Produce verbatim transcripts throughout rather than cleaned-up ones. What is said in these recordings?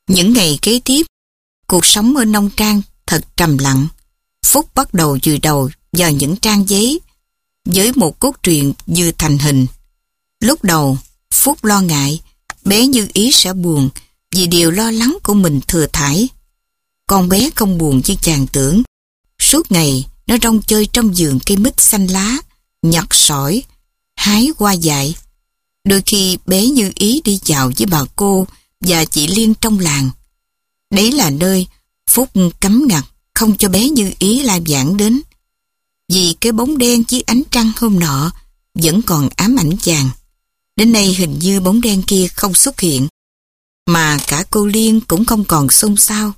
Những ngày kế tiếp, cuộc sống ở nông trang thật trầm lặng. Phúc bắt đầu vùi đầu vào những trang giấy với một cốt truyện vừa thành hình. Lúc đầu, Phúc lo ngại bé Như Ý sẽ buồn vì điều lo lắng của mình thừa thãi. Con bé không buồn như chàng tưởng. Suốt ngày, nó rong chơi trong vườn cây mít xanh lá, nhặt sỏi, hái hoa dại. Đôi khi bé Như Ý đi dạo với bà cô và chị Liên trong làng. Đấy là nơi Phúc cấm ngặt không cho bé Như Ý la vãng đến. Vì cái bóng đen dưới ánh trăng hôm nọ vẫn còn ám ảnh chàng. Đến nay hình như bóng đen kia không xuất hiện. Mà cả cô Liên cũng không còn xôn xao.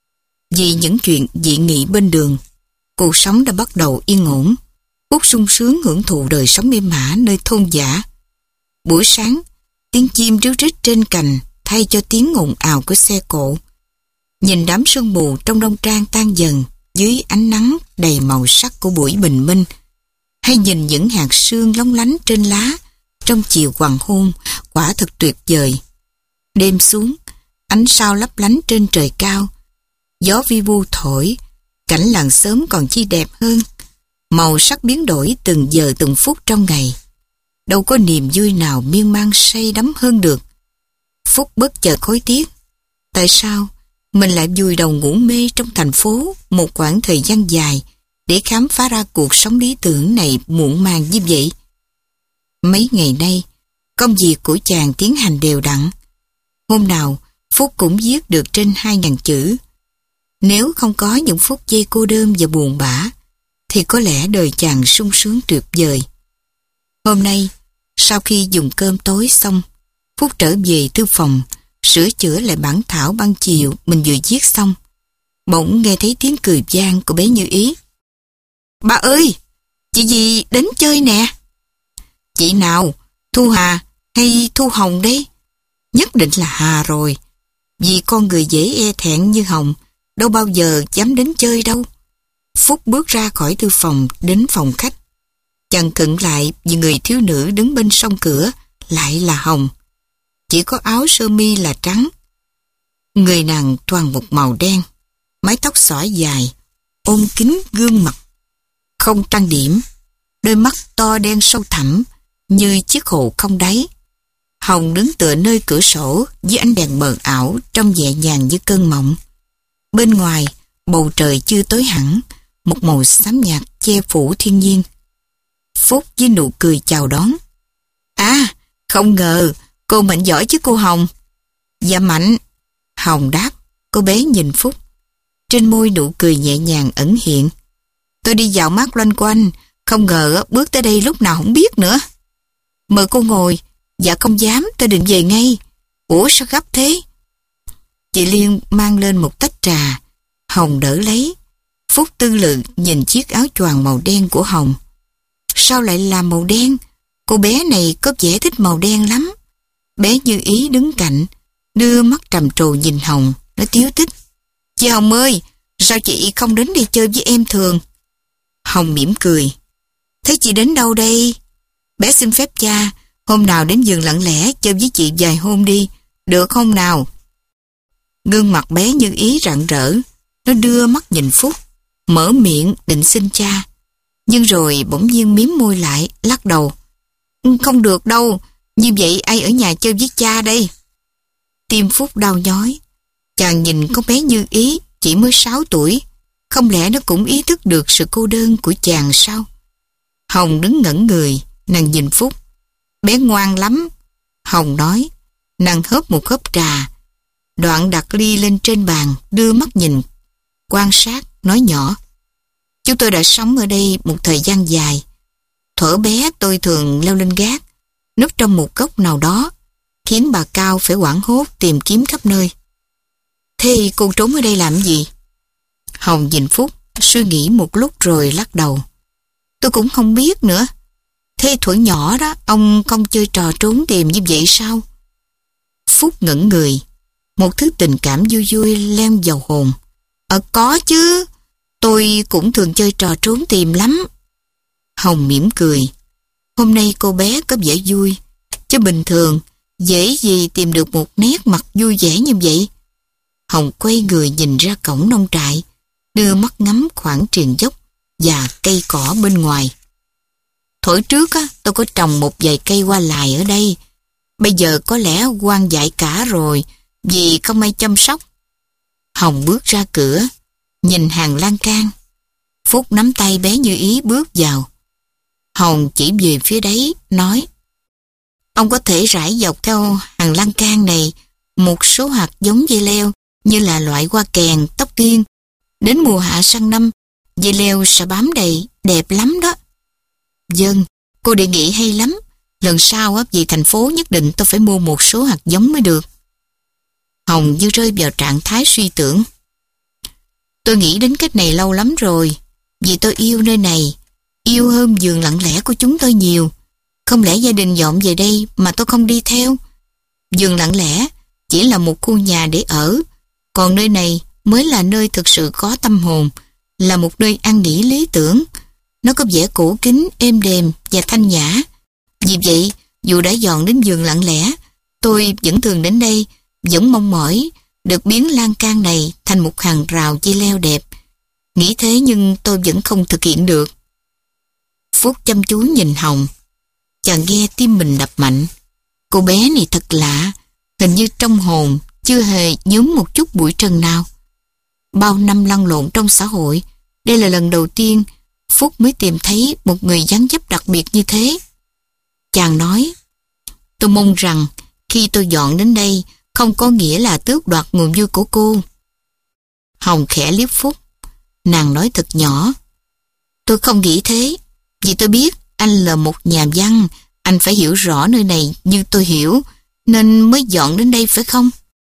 Vì những chuyện dị nghị bên đường, cuộc sống đã bắt đầu yên ổn. Phúc sung sướng hưởng thụ đời sống êm ả nơi thôn dã. Buổi sáng, tiếng chim ríu rít trên cành thay cho tiếng ồn ào của xe cộ. Nhìn đám sương mù trong nông trang tan dần dưới ánh nắng đầy màu sắc của buổi bình minh, hay nhìn những hạt sương lóng lánh trên lá trong chiều hoàng hôn, quả thật tuyệt vời. Đêm xuống, ánh sao lấp lánh trên trời cao, gió vi vu thổi, cảnh làng xóm còn chi đẹp hơn. Màu sắc biến đổi từng giờ từng phút trong ngày. Đâu có niềm vui nào miên man say đắm hơn được. Phúc bất chợt hối tiếc. Tại sao mình lại vùi đầu ngủ mê trong thành phố một quãng thời gian dài để khám phá ra cuộc sống lý tưởng này muộn màng như vậy? Mấy ngày nay, công việc của chàng tiến hành đều đặn. Hôm nào, Phúc cũng viết được trên hai ngàn chữ. Nếu không có những phút giây cô đơn và buồn bã, thì có lẽ đời chàng sung sướng tuyệt vời. Hôm nay, sau khi dùng cơm tối xong, Phúc trở về thư phòng, sửa chữa lại bản thảo ban chiều mình vừa viết xong. Bỗng nghe thấy tiếng cười vang của bé Như Ý. Ba ơi, chị gì đến chơi nè. Chị nào, Thu Hà hay Thu Hồng đấy? Nhất định là Hà rồi, vì con người dễ e thẹn như Hồng đâu bao giờ dám đến chơi đâu. Phúc bước ra khỏi thư phòng đến phòng khách. Chàng khựng lại vì người thiếu nữ đứng bên song cửa lại là Hồng. Chỉ có áo sơ mi là trắng. Người nàng toàn một màu đen, mái tóc xõa dài, ôm kín gương mặt không trang điểm, đôi mắt to đen sâu thẳm như chiếc hồ không đáy. Hồng đứng tựa nơi cửa sổ dưới ánh đèn mờ ảo trông nhẹ nhàng như cơn mộng. Bên ngoài, bầu trời chưa tối hẳn, một màu xám nhạt che phủ thiên nhiên. Phúc với nụ cười chào đón. À, không ngờ cô Mạnh giỏi chứ cô Hồng. Dạ Mạnh. Hồng đáp. Cô bé nhìn Phúc. Trên môi nụ cười nhẹ nhàng ẩn hiện. Tôi đi dạo mát loanh quanh, không ngờ bước tới đây lúc nào không biết nữa. Mời cô ngồi. Dạ không dám, tôi định về ngay. Ủa sao gấp thế? Chị Liên mang lên một tách trà. Hồng đỡ lấy. Phúc tư lự nhìn chiếc áo choàng màu đen của Hồng. Sao lại là màu đen? Cô bé này có vẻ thích màu đen lắm. Bé Như Ý đứng cạnh, đưa mắt trầm trồ nhìn Hồng, nó tiếu tích. Chị Hồng ơi, sao chị không đến đây chơi với em thường? Hồng mỉm cười. Thế chị đến đâu đây? Bé xin phép cha, hôm nào đến giường lặng lẽ chơi với chị vài hôm đi, được không nào? Gương mặt bé Như Ý rạng rỡ, nó đưa mắt nhìn Phúc, mở miệng định xin cha. Nhưng rồi bỗng nhiên mím môi lại, lắc đầu. Không được đâu, như vậy ai ở nhà chơi với cha đây? Tim Phúc đau nhói. Chàng nhìn con bé Như Ý chỉ mới sáu tuổi, không lẽ nó cũng ý thức được sự cô đơn của chàng sao? Hồng đứng ngẩn người, nàng nhìn Phúc. Bé ngoan lắm. Hồng nói. Nàng hớp một hớp trà, đoạn đặt ly lên trên bàn, đưa mắt nhìn, quan sát, nói nhỏ. Chúng tôi đã sống ở đây một thời gian dài. Thuở bé tôi thường leo lên gác, núp trong một góc nào đó, khiến bà Cao phải hoảng hốt tìm kiếm khắp nơi. Thế cô trốn ở đây làm gì? Hồng nhìn Phúc, suy nghĩ một lúc rồi lắc đầu. Tôi cũng không biết nữa. Thế thuở nhỏ đó, ông không chơi trò trốn tìm như vậy sao? Phúc ngẩn người, một thứ tình cảm vui vui len vào hồn. Ờ có chứ, tôi cũng thường chơi trò trốn tìm lắm. Hồng mỉm cười. Hôm nay cô bé có vẻ vui, chứ bình thường dễ gì tìm được một nét mặt vui vẻ như vậy. Hồng quay người nhìn ra cổng nông trại, đưa mắt ngắm khoảng triền dốc và cây cỏ bên ngoài. Thổi trước á, tôi có trồng một vài cây hoa lài ở đây. Bây giờ có lẽ hoang dại cả rồi, vì không ai chăm sóc. Hồng bước ra cửa, nhìn hàng lan can. Phúc nắm tay bé Như Ý bước vào. Hồng chỉ về phía đấy, nói: ông có thể rải dọc theo hàng lan can này một số hạt giống dây leo như là loại hoa kèn, tóc tiên. Đến mùa hạ sang năm, dây leo sẽ bám đầy, đẹp lắm đó. Vâng, cô đề nghị hay lắm. Lần sau á, về thành phố nhất định tôi phải mua một số hạt giống mới được. Hồng như rơi vào trạng thái suy tưởng. Tôi nghĩ đến cách này lâu lắm rồi, vì tôi yêu nơi này, yêu hơn vườn lặng lẽ của chúng tôi nhiều. Không lẽ gia đình dọn về đây mà tôi không đi theo? Vườn lặng lẽ chỉ là một khu nhà để ở, còn nơi này mới là nơi thực sự có tâm hồn, là một nơi an nghỉ lý tưởng. Nó có vẻ cổ kính, êm đềm và thanh nhã. Vì vậy, dù đã dọn đến vườn lặng lẽ, tôi vẫn thường đến đây, vẫn mong mỏi được biến lan can này thành một hàng rào dây leo đẹp. Nghĩ thế nhưng tôi vẫn không thực hiện được. Phúc chăm chú nhìn Hồng. Chàng nghe tim mình đập mạnh. Cô bé này thật lạ, hình như trong hồn chưa hề nhuốm một chút bụi trần nào. Bao năm lăn lộn trong xã hội, đây là lần đầu tiên Phúc mới tìm thấy một người dáng dấp đặc biệt như thế. Chàng nói: tôi mong rằng khi tôi dọn đến đây không có nghĩa là tước đoạt nguồn vui của cô. Hồng khẽ liếc Phúc. Nàng nói thật nhỏ: tôi không nghĩ thế, vì tôi biết anh là một nhà văn, anh phải hiểu rõ nơi này như tôi hiểu, nên mới dọn đến đây phải không?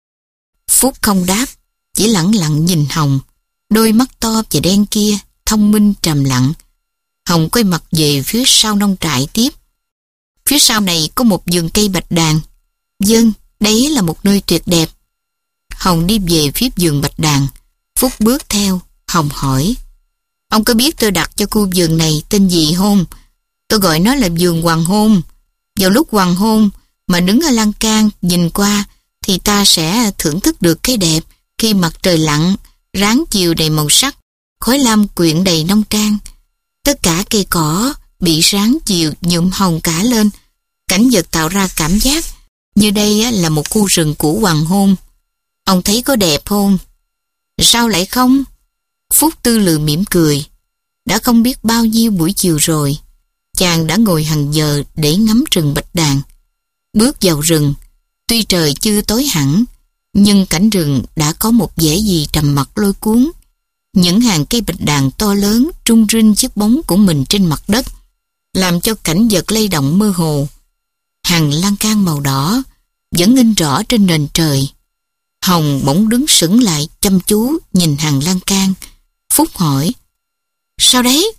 Phúc không đáp, chỉ lẳng lặng nhìn Hồng. Đôi mắt to và đen kia thông minh trầm lặng. Hồng quay mặt về phía sau nông trại tiếp. Phía sau này có một vườn cây bạch đàn. Vâng, đấy là một nơi tuyệt đẹp. Hồng đi về phía vườn bạch đàn. Phúc bước theo. Hồng hỏi: ông có biết tôi đặt cho khu vườn này tên gì không? Tôi gọi nó là vườn hoàng hôn. Vào lúc hoàng hôn mà đứng ở lan can nhìn qua thì ta sẽ thưởng thức được cái đẹp khi mặt trời lặn, ráng chiều đầy màu sắc, khói lam quyện đầy nông trang. Tất cả cây cỏ bị ráng chiều nhuộm hồng cả lên. Cảnh vật tạo ra cảm giác như đây là một khu rừng của hoàng hôn. Ông thấy có đẹp không? Sao lại không? Phúc Tư Lự mỉm cười. Đã không biết bao nhiêu buổi chiều rồi, chàng đã ngồi hàng giờ để ngắm rừng bạch đàn. Bước vào rừng, tuy trời chưa tối hẳn, nhưng cảnh rừng đã có một vẻ gì trầm mặc lôi cuốn. Những hàng cây bạch đàn to lớn rung rinh chiếc bóng của mình trên mặt đất, làm cho cảnh vật lay động mơ hồ. Hàng lan can màu đỏ vẫn in rõ trên nền trời. Hồng bỗng đứng sững lại chăm chú nhìn hàng lan can. Phúc hỏi: sao đấy?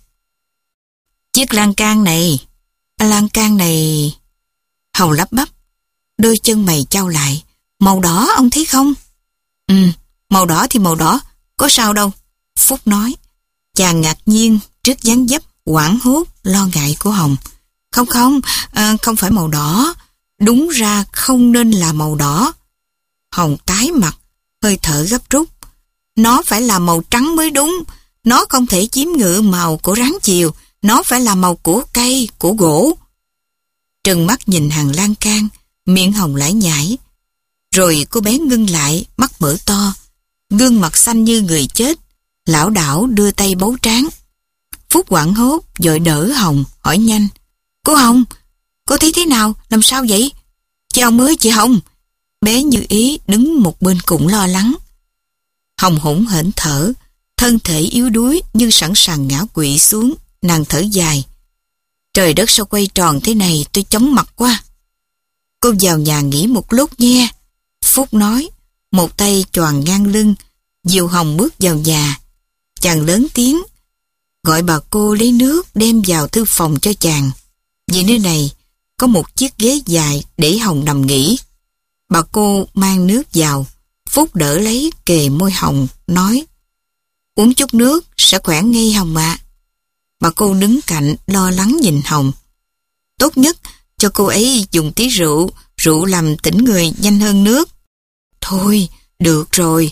Chiếc lan can này, lan can này... Hồng lắp bắp, đôi chân mày chau lại. Màu đỏ ông thấy không? Ừ, màu đỏ thì màu đỏ, có sao đâu. Phúc nói. Chàng ngạc nhiên trước dáng dấp hoảng hốt lo ngại của Hồng. Không không, à, không phải màu đỏ. Đúng ra không nên là màu đỏ. Hồng tái mặt, hơi thở gấp rút. Nó phải là màu trắng mới đúng. Nó không thể chiếm ngự màu của ráng chiều. Nó phải là màu của cây, của gỗ. Trừng mắt nhìn hàng lan can, miệng Hồng lải nhải. Rồi cô bé ngưng lại, mắt mở to, gương mặt xanh như người chết, lảo đảo đưa tay bấu trán. Phúc hoảng hốt vội đỡ Hồng, hỏi nhanh: cô Hồng, cô thấy thế nào, làm sao vậy? Chị Hồng ơi, chị Hồng! Bé Như Ý đứng một bên cũng lo lắng. Hồng hỗn hển thở, thân thể yếu đuối như sẵn sàng ngã quỵ xuống. Nàng thở dài: trời đất sao quay tròn thế này, tôi chóng mặt quá. Cô vào nhà nghỉ một lúc nha. Phúc nói, một tay choàng ngang lưng, dìu Hồng bước vào nhà. Chàng lớn tiếng gọi bà cô lấy nước đem vào thư phòng cho chàng. Vì nơi này có một chiếc ghế dài để Hồng nằm nghỉ. Bà cô mang nước vào. Phúc đỡ lấy kề môi Hồng, nói: uống chút nước sẽ khỏe ngay Hồng ạ. Bà cô đứng cạnh lo lắng nhìn Hồng. Tốt nhất cho cô ấy dùng tí rượu, rượu làm tỉnh người nhanh hơn nước. Thôi, được rồi.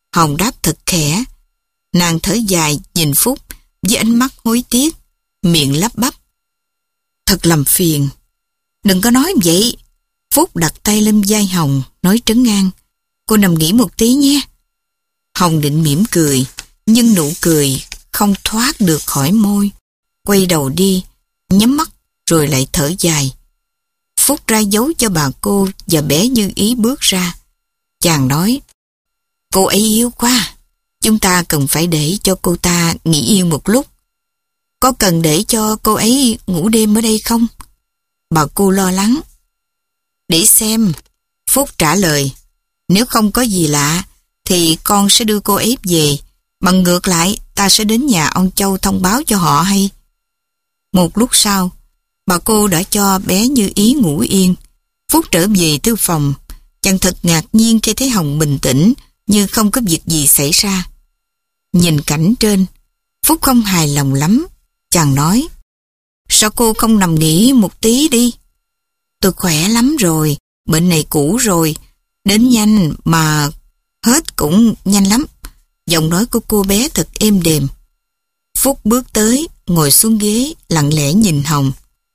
Hồng đáp thật khẽ. Nàng thở dài nhìn Phúc với ánh mắt hối tiếc, miệng lắp bắp. Thật làm phiền. Đừng có nói vậy. Phúc đặt tay lên vai Hồng, nói trấn an. Cô nằm nghỉ một tí nhé. Hồng định mỉm cười, nhưng nụ cười không thoát được khỏi môi. Quay đầu đi, nhắm mắt rồi lại thở dài. Phúc ra dấu cho bà cô và bé Như Ý bước ra. Chàng nói, cô ấy yếu quá, chúng ta cần phải để cho cô ta nghỉ yên một lúc. Có cần để cho cô ấy ngủ đêm ở đây không? Bà cô lo lắng. Để xem, Phúc trả lời, nếu không có gì lạ thì con sẽ đưa cô ấy về. Bằng ngược lại, ta sẽ đến nhà ông Châu thông báo cho họ hay. Một lúc sau, bà cô đã cho bé Như Ý ngủ yên. Phúc trở về thư phòng. Chàng thật ngạc nhiên khi thấy Hồng bình tĩnh như không có việc gì xảy ra. Nhìn cảnh trên, Phúc không hài lòng lắm. Chàng nói, sao cô không nằm nghỉ một tí đi? Tôi khỏe lắm rồi, bệnh này cũ rồi, đến nhanh mà hết cũng nhanh lắm. Giọng nói của cô bé thật êm đềm. Phúc bước tới, ngồi xuống ghế, lặng lẽ nhìn Hồng.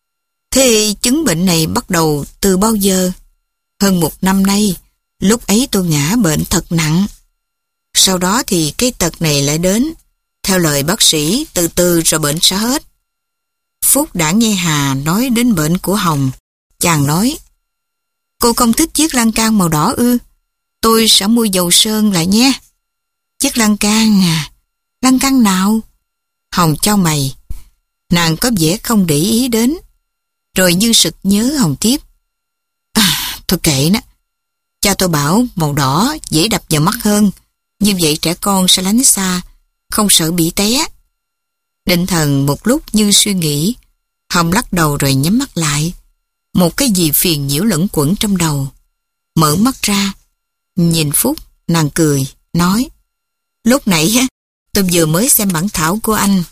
Thế chứng bệnh này bắt đầu từ bao giờ? Hơn một năm nay, lúc ấy tôi ngã bệnh thật nặng. Sau đó thì cái tật này lại đến. Theo lời bác sĩ, từ từ rồi bệnh sẽ hết. Phúc đã nghe Hà nói đến bệnh của Hồng. Chàng nói, cô không thích chiếc lan can màu đỏ ư? Tôi sẽ mua dầu sơn lại nhé. Chiếc lan can à? Lan can nào? Hồng chau mày. Nàng có vẻ không để ý đến. Rồi như sực nhớ Hồng tiếp. À, thôi kệ nó. Cha tôi bảo màu đỏ dễ đập vào mắt hơn. Như vậy trẻ con sẽ lánh xa, không sợ bị té. Định thần một lúc như suy nghĩ. Hồng lắc đầu rồi nhắm mắt lại. Một cái gì phiền nhiễu lẫn quẩn trong đầu. Mở mắt ra, nhìn Phúc, nàng cười, nói, lúc nãy tôi vừa mới xem bản thảo của anh.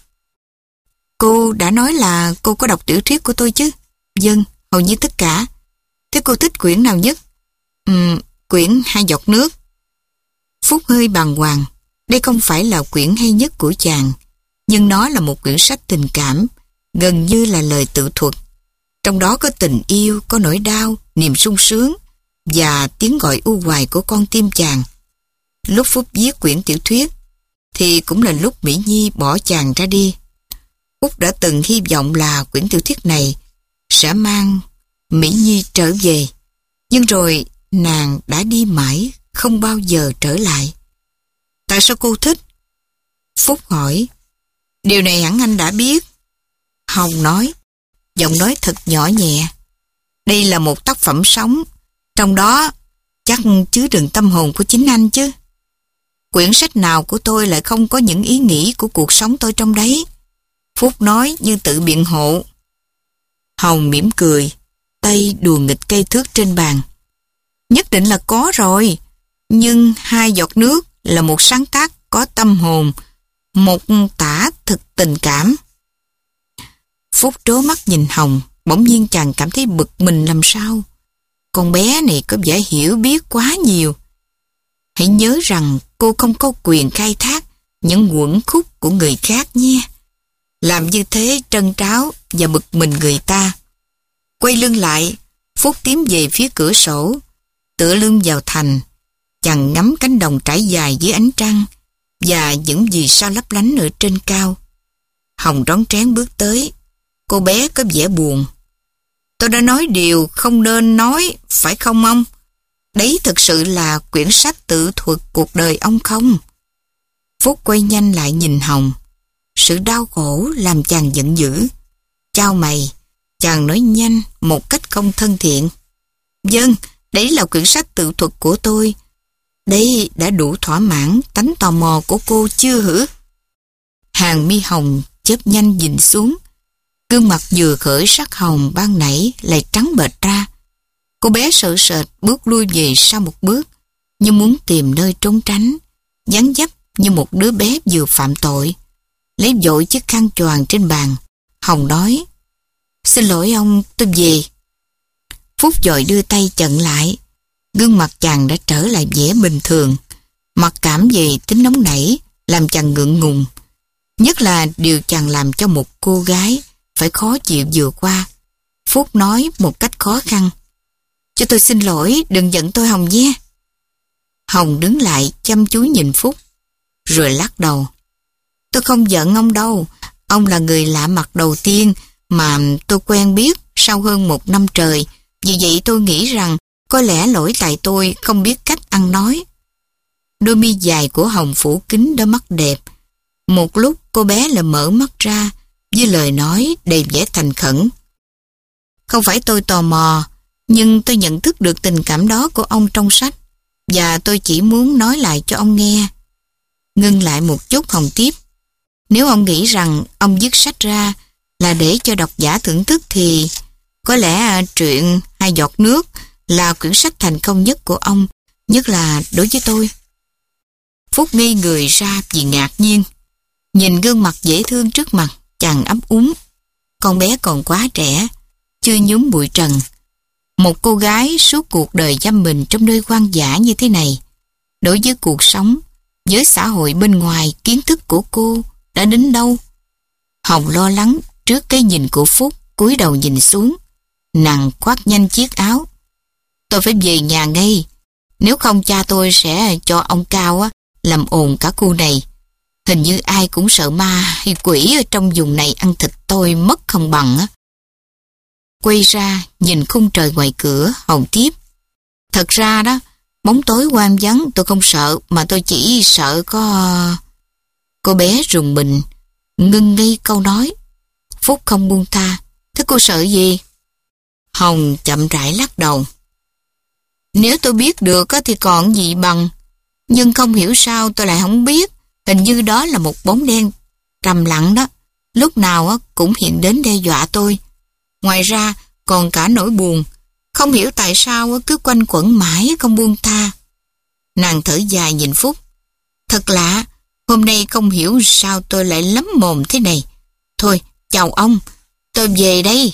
Cô đã nói là cô có đọc tiểu thuyết của tôi chứ? Vâng, hầu như tất cả. Thế cô thích quyển nào nhất? Uhm, quyển Hai giọt nước. Phúc hơi bàng hoàng. Đây không phải là quyển hay nhất của chàng, nhưng nó là một quyển sách tình cảm, gần như là lời tự thuật. Trong đó có tình yêu, có nỗi đau, niềm sung sướng và tiếng gọi u hoài của con tim chàng. Lúc Phúc viết quyển tiểu thuyết thì cũng là lúc Mỹ Nhi bỏ chàng ra đi. Phúc đã từng hy vọng là quyển tiểu thuyết này sẽ mang Mỹ Nhi trở về, nhưng rồi nàng đã đi mãi, không bao giờ trở lại. Tại sao cô thích? Phúc hỏi. Điều này hẳn anh đã biết. Hồng nói, giọng nói thật nhỏ nhẹ. Đây là một tác phẩm sống, trong đó chắc chứa đựng tâm hồn của chính anh chứ. Quyển sách nào của tôi lại không có những ý nghĩ của cuộc sống tôi trong đấy? Phúc nói như tự biện hộ. Hồng mỉm cười, tay đùa nghịch cây thước trên bàn. Nhất định là có rồi, nhưng Hai giọt nước là một sáng tác có tâm hồn, một tả thực tình cảm. Phúc trố mắt nhìn Hồng, bỗng nhiên chàng cảm thấy bực mình làm sao. Con bé này có vẻ hiểu biết quá nhiều. Hãy nhớ rằng cô không có quyền khai thác những uẩn khúc của người khác nhé. Làm như thế trân tráo và bực mình người ta. Quay lưng lại, Phúc tiến về phía cửa sổ, tựa lưng vào thành. Chàng ngắm cánh đồng trải dài dưới ánh trăng và những vì sao lấp lánh ở trên cao. Hồng rón rén bước tới. Cô bé có vẻ buồn. Tôi đã nói điều không nên nói, phải không ông? Đấy thực sự là quyển sách tự thuật cuộc đời ông không? Phúc quay nhanh lại nhìn Hồng. Sự đau khổ làm chàng giận dữ. Chao mày, chàng nói nhanh một cách không thân thiện. Vâng, đấy là quyển sách tự thuật của tôi. Đây đã đủ thỏa mãn tánh tò mò của cô chưa hử? Hàng mi Hồng chớp nhanh nhìn xuống. Gương mặt vừa khởi sắc hồng ban nãy lại trắng bệch ra. Cô bé sợ sệt bước lui về sau một bước, như muốn tìm nơi trốn tránh, dáng dấp như một đứa bé vừa phạm tội. Lấy vội chiếc khăn choàng trên bàn, Hồng nói, xin lỗi ông, tôi về. Phúc vội đưa tay chặn lại. Gương mặt chàng đã trở lại vẻ bình thường, mặc cả cảm về tính nóng nảy, làm chàng ngượng ngùng. Nhất là điều chàng làm cho một cô gái phải khó chịu vừa qua. Phúc nói một cách khó khăn: "Cho tôi xin lỗi, đừng giận tôi Hồng nhé." Hồng đứng lại chăm chú nhìn Phúc, rồi lắc đầu: "Tôi không giận ông đâu. Ông là người lạ mặt đầu tiên mà tôi quen biết sau hơn một năm trời. Vì vậy tôi nghĩ rằng có lẽ lỗi tại tôi không biết cách ăn nói." Đôi mi dài của Hồng phủ kín đôi mắt đẹp. Một lúc cô bé lại mở mắt ra với lời nói đầy vẻ thành khẩn: "Không phải tôi tò mò, nhưng tôi nhận thức được tình cảm đó của ông trong sách, và tôi chỉ muốn nói lại cho ông nghe." Ngưng lại một chút, Hồng tiếp: "Nếu ông nghĩ rằng ông viết sách ra là để cho độc giả thưởng thức thì có lẽ truyện Hai giọt nước là quyển sách thành công nhất của ông, nhất là đối với tôi." Phúc ngây người ra vì ngạc nhiên. Nhìn gương mặt dễ thương trước mặt, chàng ấp úng. Con bé còn quá trẻ, chưa nhúm bụi trần. Một cô gái suốt cuộc đời giam mình trong nơi hoang dã như thế này, đối với cuộc sống, với xã hội bên ngoài, kiến thức của cô đã đến đâu? Hồng lo lắng trước cái nhìn của Phúc, cúi đầu nhìn xuống. Nàng khoác nhanh chiếc áo: "Tôi phải về nhà ngay, nếu không cha tôi sẽ cho ông Cao á làm ồn cả khu này. Hình như ai cũng sợ ma hay quỷ ở trong vùng này ăn thịt tôi mất không bằng á." Quay ra nhìn khung trời ngoài cửa, Hồng tiếp: "Thật ra đó, bóng tối hoang vắng tôi không sợ, mà tôi chỉ sợ có..." Cô bé rùng mình, ngưng ngây câu nói. Phúc không buông tha: "Thế cô sợ gì?" Hồng chậm rãi lắc đầu: "Nếu tôi biết được thì còn gì bằng, nhưng không hiểu sao tôi lại không biết. Hình như đó là một bóng đen trầm lặng đó, lúc nào cũng hiện đến đe dọa tôi. Ngoài ra còn cả nỗi buồn, không hiểu tại sao cứ quanh quẩn mãi không buông tha." Nàng thở dài nhìn Phúc: "Thật lạ, hôm nay không hiểu sao tôi lại lắm mồm thế này. Thôi, chào ông, tôi về đây."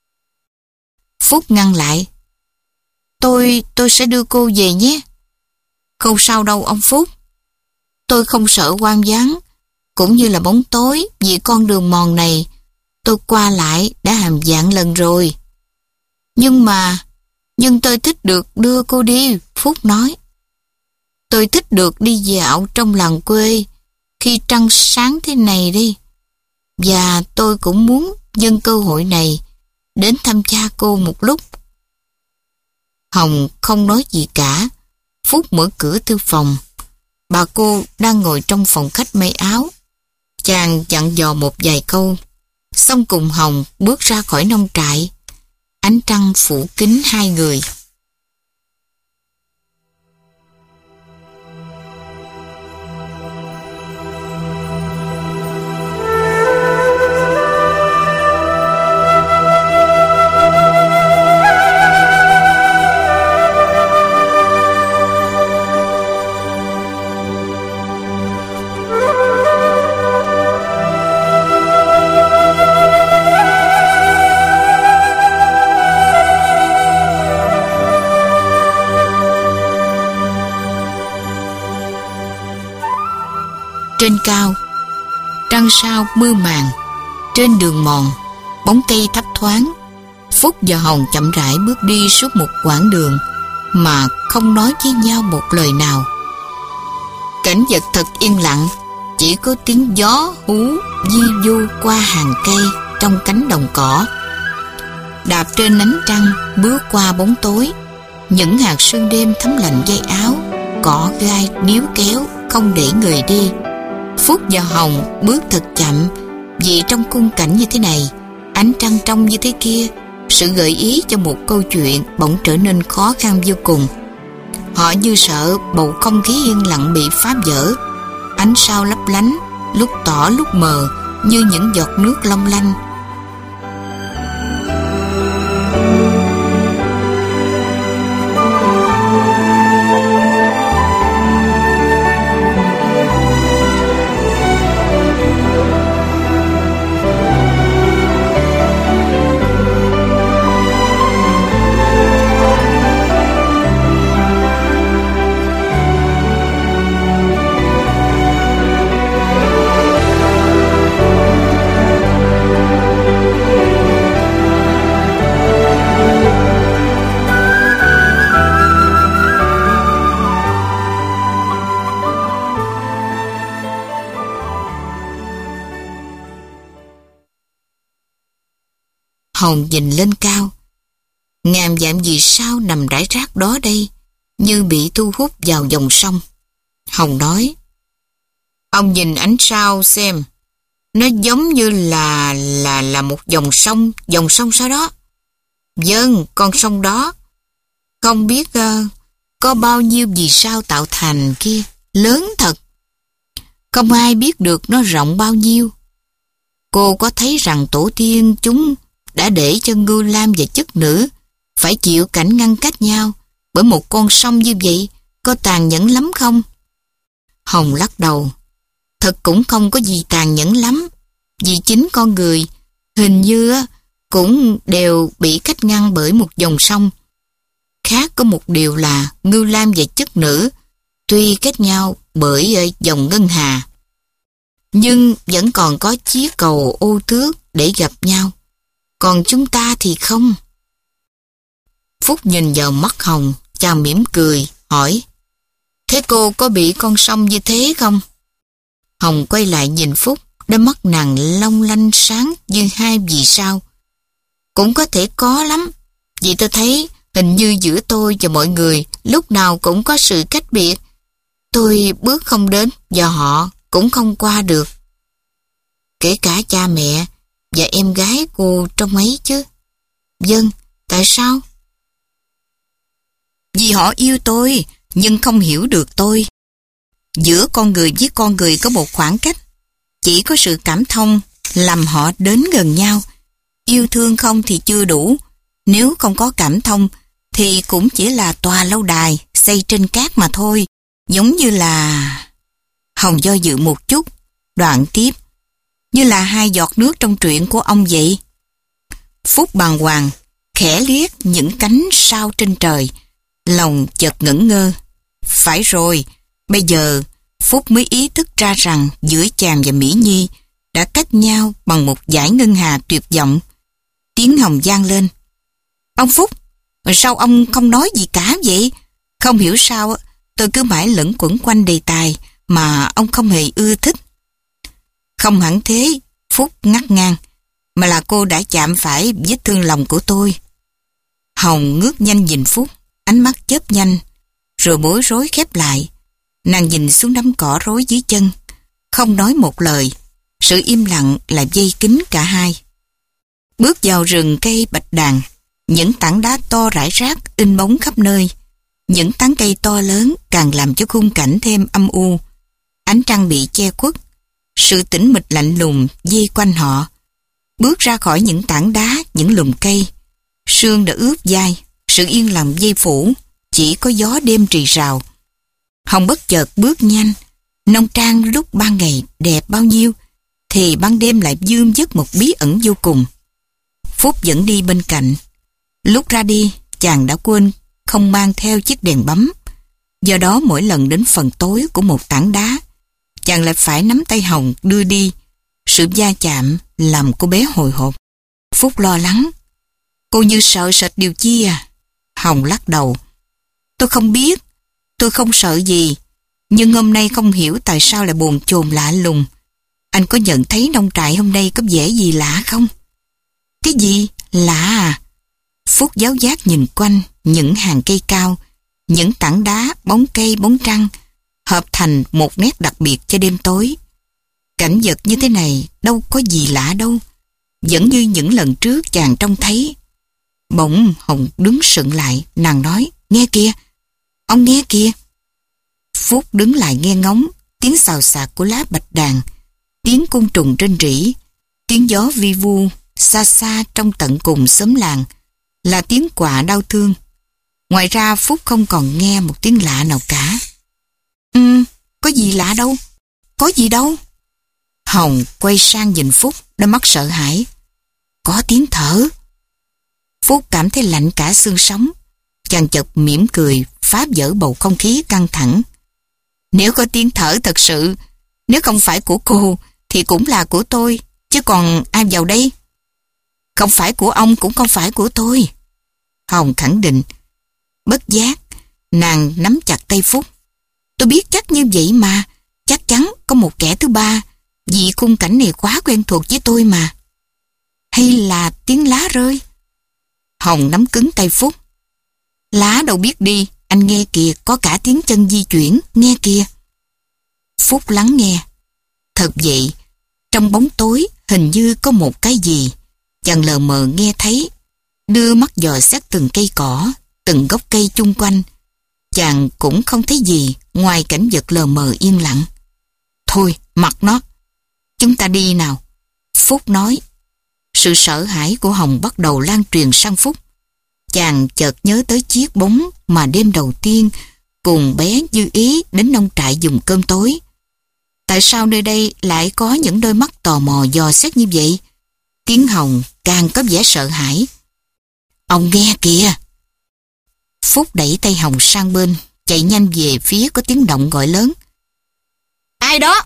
Phúc ngăn lại: Tôi, tôi sẽ đưa cô về nhé." "Không sao đâu ông Phúc. Tôi không sợ hoang vắng, cũng như là bóng tối, vì con đường mòn này tôi qua lại đã hàng vạn lần rồi." Nhưng mà, nhưng tôi thích được đưa cô đi," Phúc nói. "Tôi thích được đi dạo trong làng quê khi trăng sáng thế này đi. Và tôi cũng muốn nhân cơ hội này đến thăm cha cô một lúc." Hồng không nói gì cả. Phúc mở cửa thư phòng. Bà cô đang ngồi trong phòng khách may áo. Chàng dặn dò một vài câu, xong cùng Hồng bước ra khỏi nông trại. Ánh trăng phủ kín hai người. Trên cao, trăng sao mưa màng. Trên đường mòn, bóng cây thấp thoáng. Phúc và Hồng chậm rãi bước đi suốt một quãng đường mà không nói với nhau một lời nào. Cảnh vật thật yên lặng, chỉ có tiếng gió hú di du qua hàng cây trong cánh đồng cỏ. Đạp trên ánh trăng, bước qua bóng tối, những hạt sương đêm thấm lạnh dây áo, cỏ gai níu kéo không để người đi. Phúc và Hồng bước thật chậm, vì trong khung cảnh như thế này, ánh trăng trong như thế kia, sự gợi ý cho một câu chuyện bỗng trở nên khó khăn vô cùng. Họ như sợ bầu không khí yên lặng bị phá vỡ. Ánh sao lấp lánh, lúc tỏ lúc mờ, như những giọt nước long lanh. Hồng nhìn lên cao. Ngàn vạn vì sao nằm rải rác đó đây, như bị thu hút vào dòng sông. Hồng nói, ông nhìn ánh sao xem, nó giống như là là là một dòng sông, dòng sông sao đó. Vâng, con sông đó. Không biết uh, có bao nhiêu vì sao tạo thành kia, lớn thật. Không ai biết được nó rộng bao nhiêu. Cô có thấy rằng tổ tiên chúng đã để cho Ngưu Lam và chất nữ phải chịu cảnh ngăn cách nhau bởi một con sông như vậy, có tàn nhẫn lắm không? Hồng lắc đầu. Thật cũng không có gì tàn nhẫn lắm, vì chính con người hình như cũng đều bị cách ngăn bởi một dòng sông. Khác có một điều là Ngưu Lam và chất nữ tuy cách nhau bởi dòng ngân hà, nhưng vẫn còn có chiếc cầu ô thước để gặp nhau. Còn chúng ta thì không. Phúc nhìn vào mắt Hồng, chào mỉm cười, hỏi, thế cô có bị con sông như thế không? Hồng quay lại nhìn Phúc, đôi mắt nàng long lanh sáng như hai vì sao. Cũng có thể có lắm, vì tôi thấy hình như giữa tôi và mọi người lúc nào cũng có sự cách biệt. Tôi bước không đến và họ cũng không qua được. Kể cả cha mẹ và em gái cô trong ấy chứ. Vâng, tại sao? Vì họ yêu tôi, nhưng không hiểu được tôi. Giữa con người với con người có một khoảng cách. Chỉ có sự cảm thông làm họ đến gần nhau. Yêu thương không thì chưa đủ. Nếu không có cảm thông thì cũng chỉ là tòa lâu đài xây trên cát mà thôi. Giống như là... Hồng do dự một chút, đoạn tiếp. Như là hai giọt nước trong truyện của ông vậy. Phúc bàng hoàng, khẽ liếc những cánh sao trên trời. Lòng chợt ngẩn ngơ. Phải rồi, bây giờ Phúc mới ý thức ra rằng giữa chàng và Mỹ Nhi đã cách nhau bằng một dải ngân hà tuyệt vọng. Tiếng Hồng vang lên. Ông Phúc, sao ông không nói gì cả vậy? Không hiểu sao tôi cứ mãi lẫn quẩn quanh đề tài mà ông không hề ưa thích. Không hẳn thế, Phúc ngắt ngang, mà là cô đã chạm phải vết thương lòng của tôi. Hồng ngước nhanh nhìn Phúc, ánh mắt chớp nhanh, rồi bối rối khép lại. Nàng nhìn xuống đám cỏ rối dưới chân, không nói một lời. Sự im lặng lại vây kín cả hai. Bước vào rừng cây bạch đàn, những tảng đá to rải rác in bóng khắp nơi. Những tán cây to lớn càng làm cho khung cảnh thêm âm u. Ánh trăng bị che khuất, sự tĩnh mịch lạnh lùng vây quanh họ. Bước ra khỏi những tảng đá, những lùm cây, sương đã ướt vai, sự yên lặng vây phủ, chỉ có gió đêm rì rào. Hồng bất chợt bước nhanh. Nông trang lúc ban ngày đẹp bao nhiêu, thì ban đêm lại vương vức một bí ẩn vô cùng. Phúc vẫn đi bên cạnh. Lúc ra đi, chàng đã quên không mang theo chiếc đèn bấm. Do đó mỗi lần đến phần tối của một tảng đá, chàng lại phải nắm tay Hồng đưa đi. Sự va chạm làm cô bé hồi hộp. Phúc lo lắng. Cô như sợ sệt điều chi à? Hồng lắc đầu. Tôi không biết, tôi không sợ gì, nhưng hôm nay không hiểu tại sao lại bồn chồn lạ lùng. Anh có nhận thấy nông trại hôm nay có vẻ gì lạ không? Cái gì? Lạ à? Phúc giáo giác nhìn quanh những hàng cây cao, những tảng đá, bóng cây, bóng trăng, hợp thành một nét đặc biệt cho đêm tối. Cảnh vật như thế này đâu có gì lạ đâu, vẫn như những lần trước chàng trông thấy. Bỗng Hồng đứng sững lại, nàng nói, nghe kìa, ông nghe kìa. Phúc đứng lại nghe ngóng, tiếng xào xạc của lá bạch đàn, tiếng côn trùng rên rỉ, tiếng gió vi vu, xa xa trong tận cùng xóm làng, là tiếng quạ đau thương. Ngoài ra Phúc không còn nghe một tiếng lạ nào cả. Ừ, có gì lạ đâu, có gì đâu. Hồng quay sang nhìn Phúc, đôi mắt sợ hãi. Có tiếng thở. Phúc cảm thấy lạnh cả xương sống. Chàng chợt mỉm cười, phá vỡ bầu không khí căng thẳng. Nếu có tiếng thở thật sự, nếu không phải của cô, thì cũng là của tôi, chứ còn ai vào đây? Không phải của ông, cũng không phải của tôi. Hồng khẳng định. Bất giác, nàng nắm chặt tay Phúc. Tôi biết chắc như vậy mà, chắc chắn có một kẻ thứ ba, vì khung cảnh này quá quen thuộc với tôi mà. hay là tiếng lá rơi? Hồng nắm cứng tay Phúc. Lá đâu biết đi, anh nghe kìa, có cả tiếng chân di chuyển, nghe kìa. Phúc lắng nghe. Thật vậy, trong bóng tối hình như có một cái gì, chàng lờ mờ nghe thấy. Đưa mắt dò xét từng cây cỏ, từng gốc cây chung quanh. Chàng cũng không thấy gì ngoài cảnh vật lờ mờ yên lặng. Thôi, mặc nó. Chúng ta đi nào. Phúc nói. Sự sợ hãi của Hồng bắt đầu lan truyền sang Phúc. Chàng chợt nhớ tới chiếc bóng mà đêm đầu tiên cùng bé Như Ý đến nông trại dùng cơm tối. Tại sao nơi đây lại có những đôi mắt tò mò dò xét như vậy? Tiếng Hồng càng có vẻ sợ hãi. Ông nghe kìa. Phúc đẩy tay Hồng sang bên, chạy nhanh về phía có tiếng động gọi lớn. Ai đó?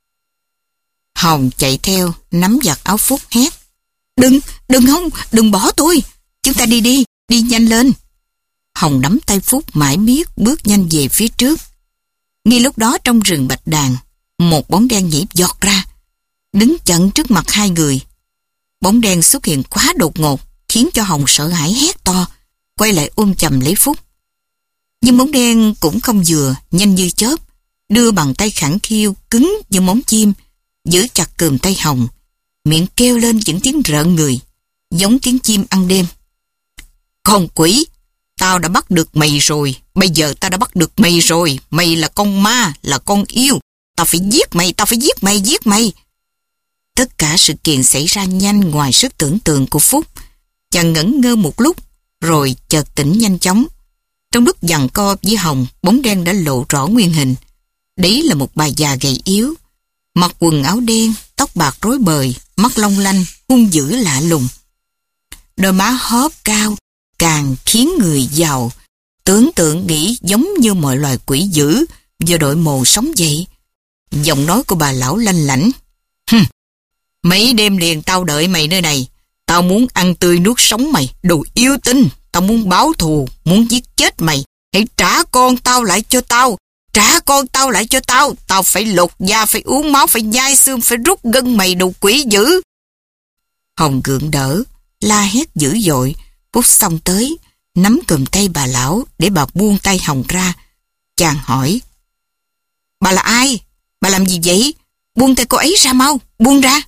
Hồng chạy theo, nắm giặt áo Phúc hét. Đừng, đừng không, đừng bỏ tôi. Chúng ta đi đi, đi nhanh lên. Hồng nắm tay Phúc mãi miết bước nhanh về phía trước. Ngay lúc đó trong rừng bạch đàn, một bóng đen nhảy giọt ra, đứng chặn trước mặt hai người. Bóng đen xuất hiện quá đột ngột, khiến cho Hồng sợ hãi hét to, quay lại ôm chầm lấy Phúc. Nhưng bóng đen cũng không vừa, nhanh như chớp, đưa bàn tay khẳng khiu cứng như móng chim, giữ chặt cườm tay Hồng, miệng kêu lên những tiếng rợn người, giống tiếng chim ăn đêm. Con quỷ, tao đã bắt được mày rồi, bây giờ tao đã bắt được mày rồi, mày là con ma, là con yêu, tao phải giết mày, tao phải giết mày, giết mày. Tất cả sự kiện xảy ra nhanh ngoài sức tưởng tượng của Phúc. Chàng ngẩn ngơ một lúc, rồi chợt tỉnh nhanh chóng. Trong lúc giằng co với Hồng, bóng đen đã lộ rõ nguyên hình. Đấy là một bà già gầy yếu, mặc quần áo đen, tóc bạc rối bời, mắt long lanh, hung dữ lạ lùng. Đôi má hóp cao, càng khiến người giàu tưởng tượng nghĩ giống như mọi loài quỷ dữ do đội mồ sống dậy. Giọng nói của bà lão lanh lảnh. Hừm, mấy đêm liền tao đợi mày nơi này. Tao muốn ăn tươi nuốt sống mày, đồ yêu tinh. Tao muốn báo thù, muốn giết chết mày. Hãy trả con tao lại cho tao. Trả con tao lại cho tao. Tao phải lột da, phải uống máu, phải nhai xương, phải rút gân mày, đồ quỷ dữ. Hồng gượng đỡ, la hét dữ dội. Phúc xong tới, nắm cùm tay bà lão để bà buông tay Hồng ra. Chàng hỏi. Bà là ai? Bà làm gì vậy? Buông tay cô ấy ra mau, buông ra.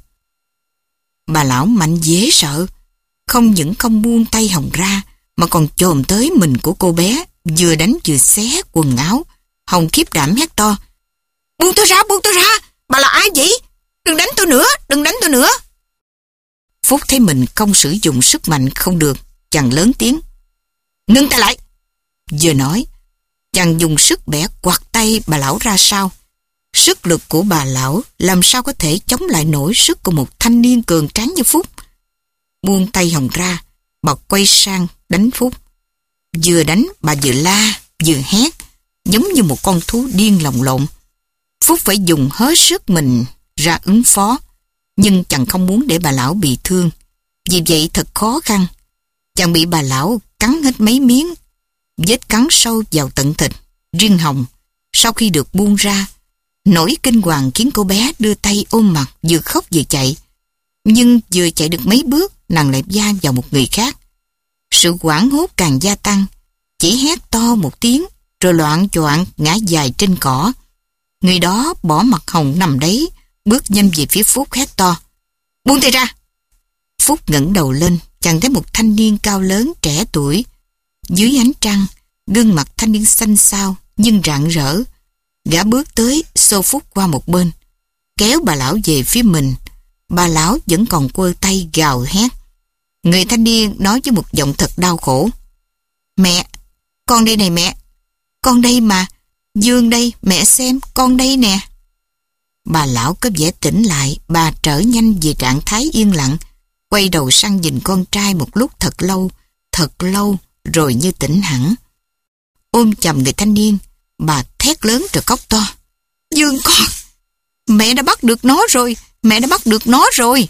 Bà lão mạnh dễ sợ, không những không buông tay Hồng ra mà còn chồm tới mình của cô bé, vừa đánh vừa xé quần áo. Hồng khiếp đảm hét to. Buông tôi ra, buông tôi ra, bà là ai vậy? Đừng đánh tôi nữa, đừng đánh tôi nữa. Phúc thấy mình không sử dụng sức mạnh không được, chàng lớn tiếng. Ngưng tay lại. Vừa nói, chàng dùng sức bẻ quạt tay bà lão ra sau. Sức lực của bà lão làm sao có thể chống lại nổi sức của một thanh niên cường tráng như Phúc. Buông tay Hồng ra, bà quay sang đánh Phúc. Vừa đánh bà vừa la, vừa hét, giống như một con thú điên lồng lộn. Phúc phải dùng hết sức mình ra ứng phó, nhưng chàng không muốn để bà lão bị thương. Vì vậy thật khó khăn. Chàng bị bà lão cắn hết mấy miếng, vết cắn sâu vào tận thịt. Riêng Hồng, sau khi được buông ra, nỗi kinh hoàng khiến cô bé đưa tay ôm mặt, vừa khóc vừa chạy. Nhưng vừa chạy được mấy bước, nàng lại va vào một người khác. Sự hoảng hốt càng gia tăng, chỉ hét to một tiếng, rồi loạng choạng ngã dài trên cỏ. Người đó bỏ mặc Hồng nằm đấy, bước nhanh về phía Phúc hét to. Buông tay ra. Phúc ngẩng đầu lên, chàng thấy một thanh niên cao lớn trẻ tuổi. Dưới ánh trăng, gương mặt thanh niên xanh xao nhưng rạng rỡ. Gã bước tới, xô Phúc qua một bên, kéo bà lão về phía mình. Bà lão vẫn còn quơ tay gào hét. Người thanh niên nói với một giọng thật đau khổ. Mẹ, con đây này mẹ. Con đây mà. Dương đây, mẹ xem, con đây nè. Bà lão có vẻ tỉnh lại, bà trở nhanh về trạng thái yên lặng, quay đầu sang nhìn con trai một lúc thật lâu, thật lâu, rồi như tỉnh hẳn. Ôm chầm người thanh niên, bà thét lớn rồi khóc to. Dương con, mẹ đã bắt được nó rồi, mẹ đã bắt được nó rồi.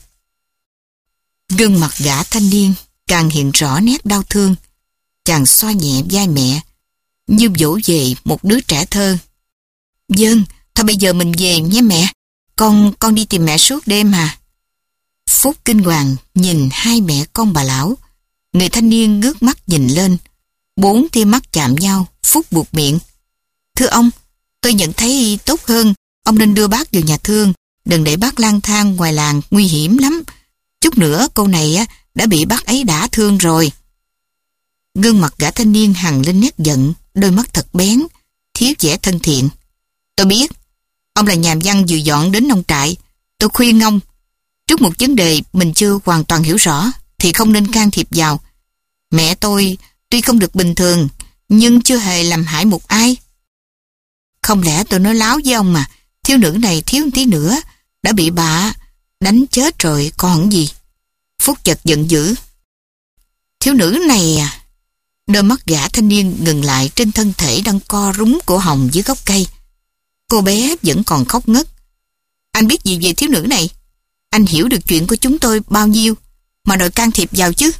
Gương mặt gã thanh niên càng hiện rõ nét đau thương. Chàng xoa nhẹ vai mẹ, như dỗ về một đứa trẻ thơ. Vâng, thôi bây giờ mình về nhé mẹ. Con con đi tìm mẹ suốt đêm à? Phúc kinh hoàng nhìn hai mẹ con bà lão. Người thanh niên ngước mắt nhìn lên. Bốn tia mắt chạm nhau. Phúc buột miệng. Thưa ông, tôi nhận thấy tốt hơn ông nên đưa bác vào nhà thương. Đừng để bác lang thang ngoài làng, nguy hiểm lắm. Chút nữa cô này á đã bị bác ấy đả thương rồi. Gương mặt gã thanh niên hằn lên nét giận, đôi mắt thật bén, thiếu vẻ thân thiện. Tôi biết, ông là nhà văn vừa dọn đến nông trại. Tôi khuyên ông, trước một vấn đề mình chưa hoàn toàn hiểu rõ thì không nên can thiệp vào. Mẹ tôi tuy không được bình thường, nhưng chưa hề làm hại một ai. Không lẽ tôi nói láo với ông mà, thiếu nữ này thiếu một tí nữa đã bị bà đánh chết rồi còn gì. Phúc chợt giận dữ. Thiếu nữ này à? Đôi mắt gã thanh niên ngừng lại trên thân thể đang co rúm của Hồng dưới gốc cây. Cô bé vẫn còn khóc ngất. Anh biết gì về thiếu nữ này? Anh hiểu được chuyện của chúng tôi bao nhiêu mà đòi can thiệp vào chứ?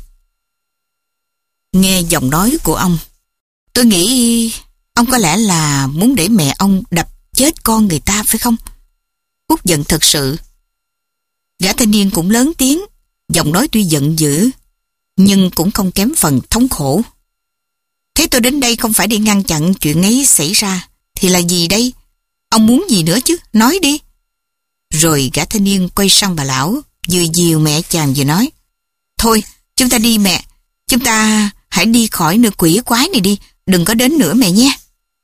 Nghe giọng nói của ông, tôi nghĩ ông có lẽ là muốn để mẹ ông đập chết con người ta phải không? Phúc giận thật sự. Gã thanh niên cũng lớn tiếng, giọng nói tuy giận dữ nhưng cũng không kém phần thống khổ. Thế tôi đến đây không phải để ngăn chặn chuyện ấy xảy ra thì là gì đây? Ông muốn gì nữa chứ? Nói đi. Rồi gã thanh niên quay sang bà lão, vừa dìu mẹ chàng vừa nói. Thôi, chúng ta đi mẹ. Chúng ta hãy đi khỏi nơi quỷ quái này đi. Đừng có đến nữa mẹ nhé.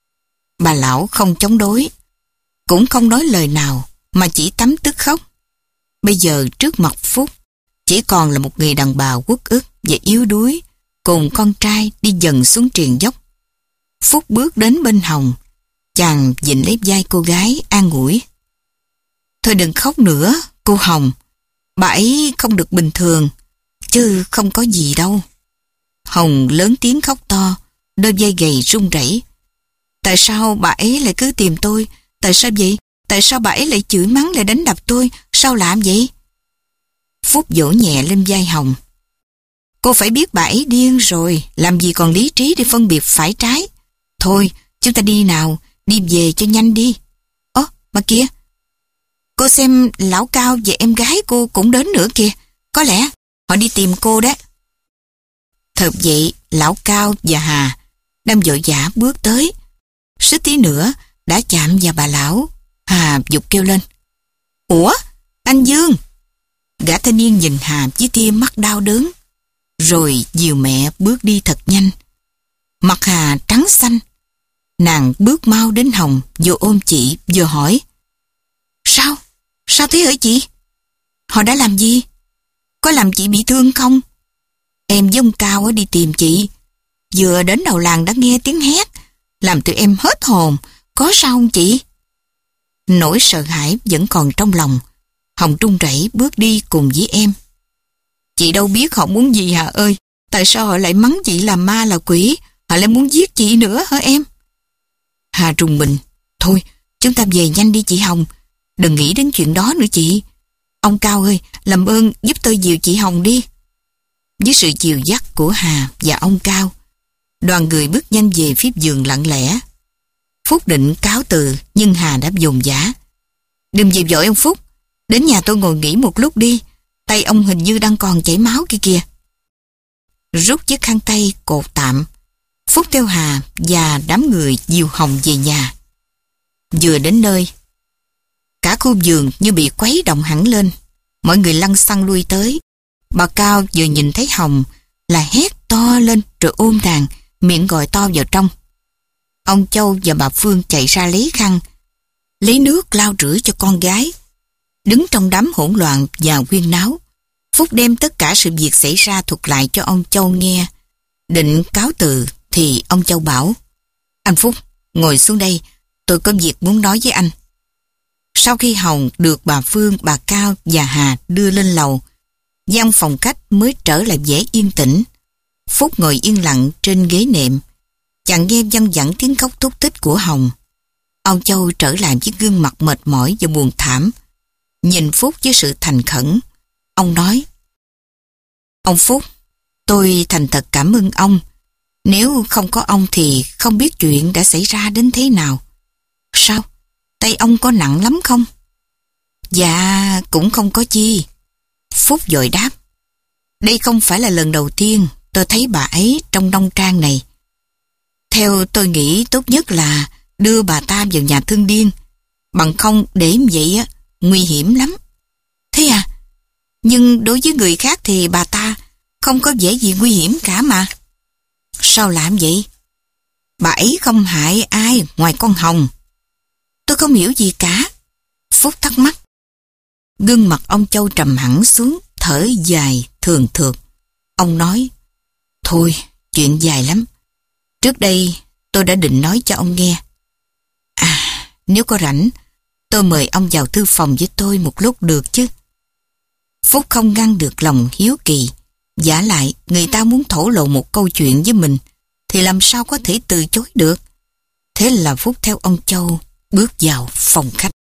Bà lão không chống đối, cũng không nói lời nào mà chỉ tấm tức khóc. Bây giờ trước mặt Phúc chỉ còn là một người đàn bà uất ức và yếu đuối, cùng con trai đi dần xuống triền dốc. Phúc bước đến bên Hồng, chàng vịn lấy vai cô gái an ủi. Thôi đừng khóc nữa, cô Hồng. Bà ấy không được bình thường, chứ không có gì đâu. Hồng lớn tiếng khóc to, đôi vai gầy run rẩy. Tại sao bà ấy lại cứ tìm tôi? Tại sao vậy? Tại sao bà ấy lại chửi mắng, lại đánh đập tôi? Sao làm vậy? Phúc vỗ nhẹ lên vai Hồng. Cô phải biết bà ấy điên rồi, làm gì còn lý trí để phân biệt phải trái. Thôi, chúng ta đi nào, đi về cho nhanh đi. Ơ, mà kìa, cô xem lão Cao và em gái cô cũng đến nữa kìa. Có lẽ họ đi tìm cô đó. Thật vậy, lão Cao và Hà đang vội vã bước tới. Suýt tí nữa đã chạm vào bà lão. Hà giục kêu lên. Ủa, anh Dương? Gã thanh niên nhìn Hà với tia mắt đau đớn, rồi dìu mẹ bước đi thật nhanh. Mặt Hà trắng xanh. Nàng bước mau đến Hồng, vừa ôm chị vừa hỏi. Sao? Sao thế hả chị? Họ đã làm gì? Có làm chị bị thương không? Em với ông Cao đi tìm chị. Vừa đến đầu làng đã nghe tiếng hét, làm tụi em hết hồn. Có sao không chị? Nỗi sợ hãi vẫn còn trong lòng. Hồng trung rẩy bước đi cùng với em. Chị đâu biết họ muốn gì Hà ơi. Tại sao họ lại mắng chị là ma là quỷ? Họ lại muốn giết chị nữa hả em? Hà trùng mình. Thôi, chúng ta về nhanh đi chị Hồng. Đừng nghĩ đến chuyện đó nữa chị. Ông Cao ơi, làm ơn giúp tôi dìu chị Hồng đi. Với sự dìu dắt của Hà và ông Cao, đoàn người bước nhanh về phía vườn lặng lẽ. Phúc định cáo từ, nhưng Hà đã dồn dã. Đừng về vội ông Phúc. Đến nhà tôi ngồi nghỉ một lúc đi. Tay ông hình như đang còn chảy máu kia kìa. Rút chiếc khăn tay cột tạm, Phúc theo Hà và đám người dìu Hồng về nhà. Vừa đến nơi, cả khu vườn như bị khuấy động hẳn lên. Mọi người lăn xăng lui tới. Bà Cao vừa nhìn thấy Hồng là hét to lên rồi ôm nàng, miệng gọi to vào trong. Ông Châu và bà Phương chạy ra lấy khăn, lấy nước lau rửa cho con gái. Đứng trong đám hỗn loạn và huyên náo, Phúc đem tất cả sự việc xảy ra thuật lại cho ông Châu nghe. Định cáo từ thì ông Châu bảo: Anh Phúc, ngồi xuống đây, tôi có việc muốn nói với anh. Sau khi Hồng được bà Phương, bà Cao và Hà đưa lên lầu, gian phòng khách mới trở lại vẻ yên tĩnh. Phúc ngồi yên lặng trên ghế nệm, chàng nghe văng vẳng tiếng khóc thút thít của Hồng. Ông Châu trở lại với gương mặt mệt mỏi và buồn thảm, nhìn Phúc với sự thành khẩn. Ông nói: Ông Phúc, tôi thành thật cảm ơn ông. Nếu không có ông thì không biết chuyện đã xảy ra đến thế nào. Sao? Tay ông có nặng lắm không? Dạ, cũng không có chi. Phúc vội đáp. Đây không phải là lần đầu tiên tôi thấy bà ấy trong nông trang này. Theo tôi nghĩ tốt nhất là đưa bà ta vào nhà thương điên. Bằng không để vậy á, nguy hiểm lắm. Thế à? Nhưng đối với người khác thì bà ta không có vẻ gì nguy hiểm cả mà. Sao làm vậy? Bà ấy không hại ai ngoài con Hồng. Tôi không hiểu gì cả. Phúc thắc mắc. Gương mặt ông Châu trầm hẳn xuống, thở dài thường thượt. Ông nói, thôi, chuyện dài lắm. Trước đây tôi đã định nói cho ông nghe. À, nếu có rảnh, tôi mời ông vào thư phòng với tôi một lúc được chứ. Phúc không ngăn được lòng hiếu kỳ. Vả lại, người ta muốn thổ lộ một câu chuyện với mình, thì làm sao có thể từ chối được. Thế là Phúc theo ông Châu bước vào phòng khách.